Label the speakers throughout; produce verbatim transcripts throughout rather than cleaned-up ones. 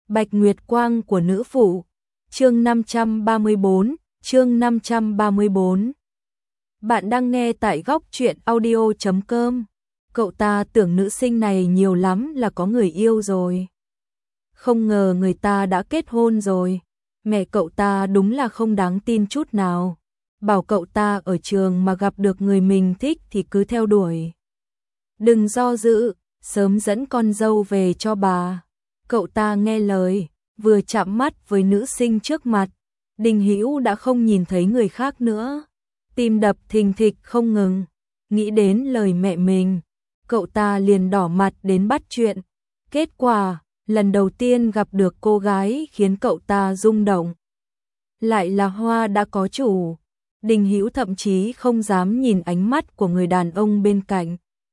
Speaker 1: Bạch Nguyệt Quang của nữ phụ. Chương năm trăm ba mươi bốn, chương năm trăm ba mươi bốn. Bạn đang nghe tại góc truyện audio chấm com. Cậu ta tưởng nữ sinh này nhiều lắm là có người yêu rồi. Không ngờ người ta đã kết hôn rồi. Mẹ cậu ta đúng là không đáng tin chút nào. Bảo cậu ta ở trường mà gặp được người mình thích thì cứ theo đuổi. Đừng do dự, sớm dẫn con dâu về cho bà. Cậu ta nghe lời, vừa chạm mắt với nữ sinh trước mặt, Đình Hữu đã không nhìn thấy người khác nữa. Tim đập thình thịch không ngừng, nghĩ đến lời mẹ mình, cậu ta liền đỏ mặt đến bắt chuyện. Kết quả, lần đầu tiên gặp được cô gái khiến cậu ta rung động. Lại là hoa đã có chủ. Đình Hữu thậm chí không dám nhìn ánh mắt của người đàn ông bên cạnh.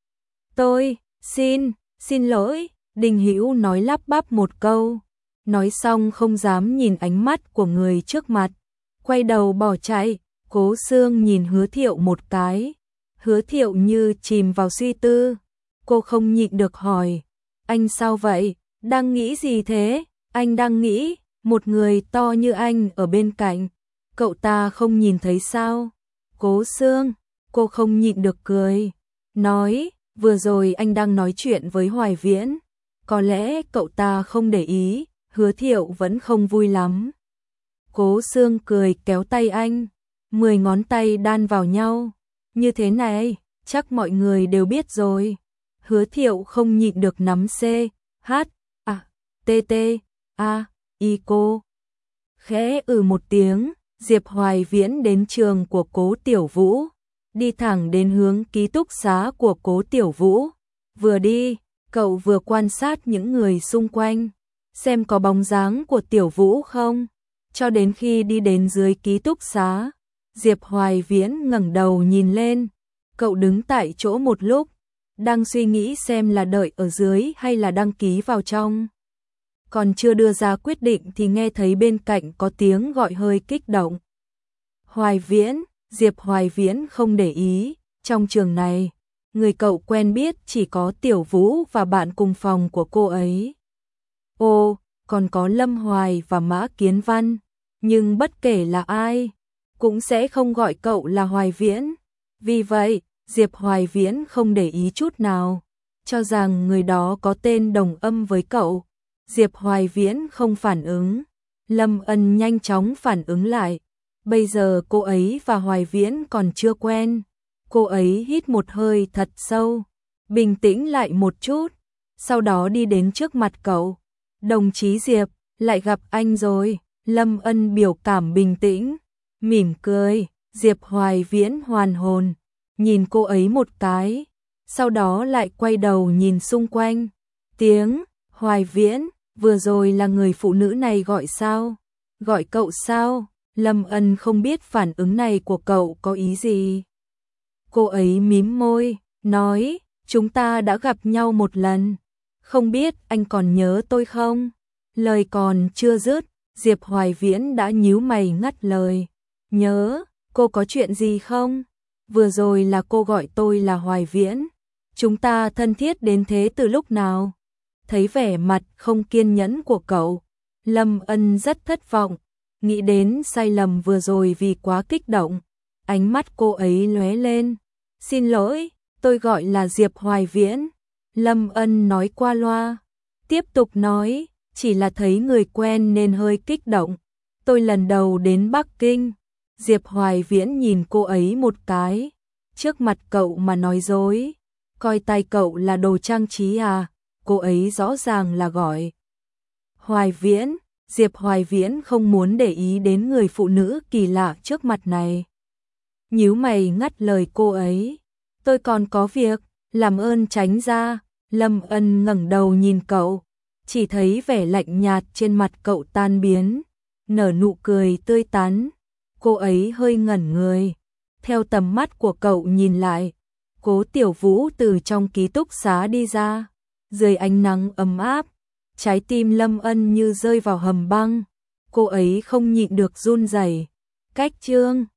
Speaker 1: Tôi, xin, xin lỗi, Đình Hữu nói lắp bắp một câu. Nói xong không dám nhìn ánh mắt của người trước mặt. Quay đầu bỏ chạy, Cố Sương nhìn Hứa Thiệu một cái. Hứa Thiệu như chìm vào suy tư. Cô không nhịn được hỏi. Anh sao vậy? Đang nghĩ gì thế? Anh đang nghĩ, một người to như anh ở bên cạnh. Cậu ta không nhìn thấy sao? Cố Sương, cô không nhịn được cười. Nói, vừa rồi anh đang nói chuyện với Hoài Viễn. Có lẽ cậu ta không để ý, Hứa Thiệu vẫn không vui lắm. Cố Sương cười kéo tay anh, mười ngón tay đan vào nhau. Như thế này, chắc mọi người đều biết rồi. Hứa Thiệu không nhịn được nắm C, H, A, T, T, A, I cô. Khẽ ừ một tiếng, Diệp Hoài Viễn đến trường của Cố Tiểu Vũ, đi thẳng đến hướng ký túc xá của Cố Tiểu Vũ. Vừa đi, cậu vừa quan sát những người xung quanh, xem có bóng dáng của Tiểu Vũ không. Cho đến khi đi đến dưới ký túc xá, Diệp Hoài Viễn ngẩng đầu nhìn lên. Cậu đứng tại chỗ một lúc, đang suy nghĩ xem là đợi ở dưới hay là đăng ký vào trong. Còn chưa đưa ra quyết định thì nghe thấy bên cạnh có tiếng gọi hơi kích động. Hoài Viễn, Diệp Hoài Viễn không để ý, trong trường này, người cậu quen biết chỉ có Tiểu Vũ và bạn cùng phòng của cô ấy. Ồ, còn có Lâm Hoài và Mã Kiến Văn, nhưng bất kể là ai, cũng sẽ không gọi cậu là Hoài Viễn. Vì vậy, Diệp Hoài Viễn không để ý chút nào, cho rằng người đó có tên đồng âm với cậu. Diệp Hoài Viễn không phản ứng, Lâm Ân nhanh chóng phản ứng lại. Bây giờ cô ấy và Hoài Viễn còn chưa quen. Cô ấy hít một hơi thật sâu, bình tĩnh lại một chút, sau đó đi đến trước mặt cậu. Đồng chí Diệp, lại gặp anh rồi. Lâm Ân biểu cảm bình tĩnh, mỉm cười. Diệp Hoài Viễn hoàn hồn, nhìn cô ấy một cái, sau đó lại quay đầu nhìn xung quanh. Tiếng, Hoài Viễn, vừa rồi là người phụ nữ này gọi sao? Gọi cậu sao? Lâm Ân không biết phản ứng này của cậu có ý gì. Cô ấy mím môi, nói, chúng ta đã gặp nhau một lần. Không biết anh còn nhớ tôi không? Lời còn chưa dứt, Diệp Hoài Viễn đã nhíu mày ngắt lời. Nhớ, cô có chuyện gì không? Vừa rồi là cô gọi tôi là Hoài Viễn. Chúng ta thân thiết đến thế từ lúc nào? Thấy vẻ mặt không kiên nhẫn của cậu, Lâm Ân rất thất vọng. Nghĩ đến sai lầm vừa rồi vì quá kích động, ánh mắt cô ấy lóe lên. Xin lỗi, tôi gọi là Diệp Hoài Viễn. Lâm Ân nói qua loa, tiếp tục nói, chỉ là thấy người quen nên hơi kích động. Tôi lần đầu đến Bắc Kinh. Diệp Hoài Viễn nhìn cô ấy một cái, trước mặt cậu mà nói dối, coi tay cậu là đồ trang trí à? Cô ấy rõ ràng là gọi Hoài Viễn. Diệp Hoài Viễn không muốn để ý đến người phụ nữ kỳ lạ trước mặt này. Nhíu mày ngắt lời cô ấy. Tôi còn có việc, làm ơn tránh ra. Lâm Ân ngẩng đầu nhìn cậu, chỉ thấy vẻ lạnh nhạt trên mặt cậu tan biến, nở nụ cười tươi tắn. Cô ấy hơi ngẩn người, theo tầm mắt của cậu nhìn lại. Cố Tiểu Vũ từ trong ký túc xá đi ra, dưới ánh nắng ấm áp. Trái tim Lâm Ân như rơi vào hầm băng, cô ấy không nhịn được run rẩy. Cách chương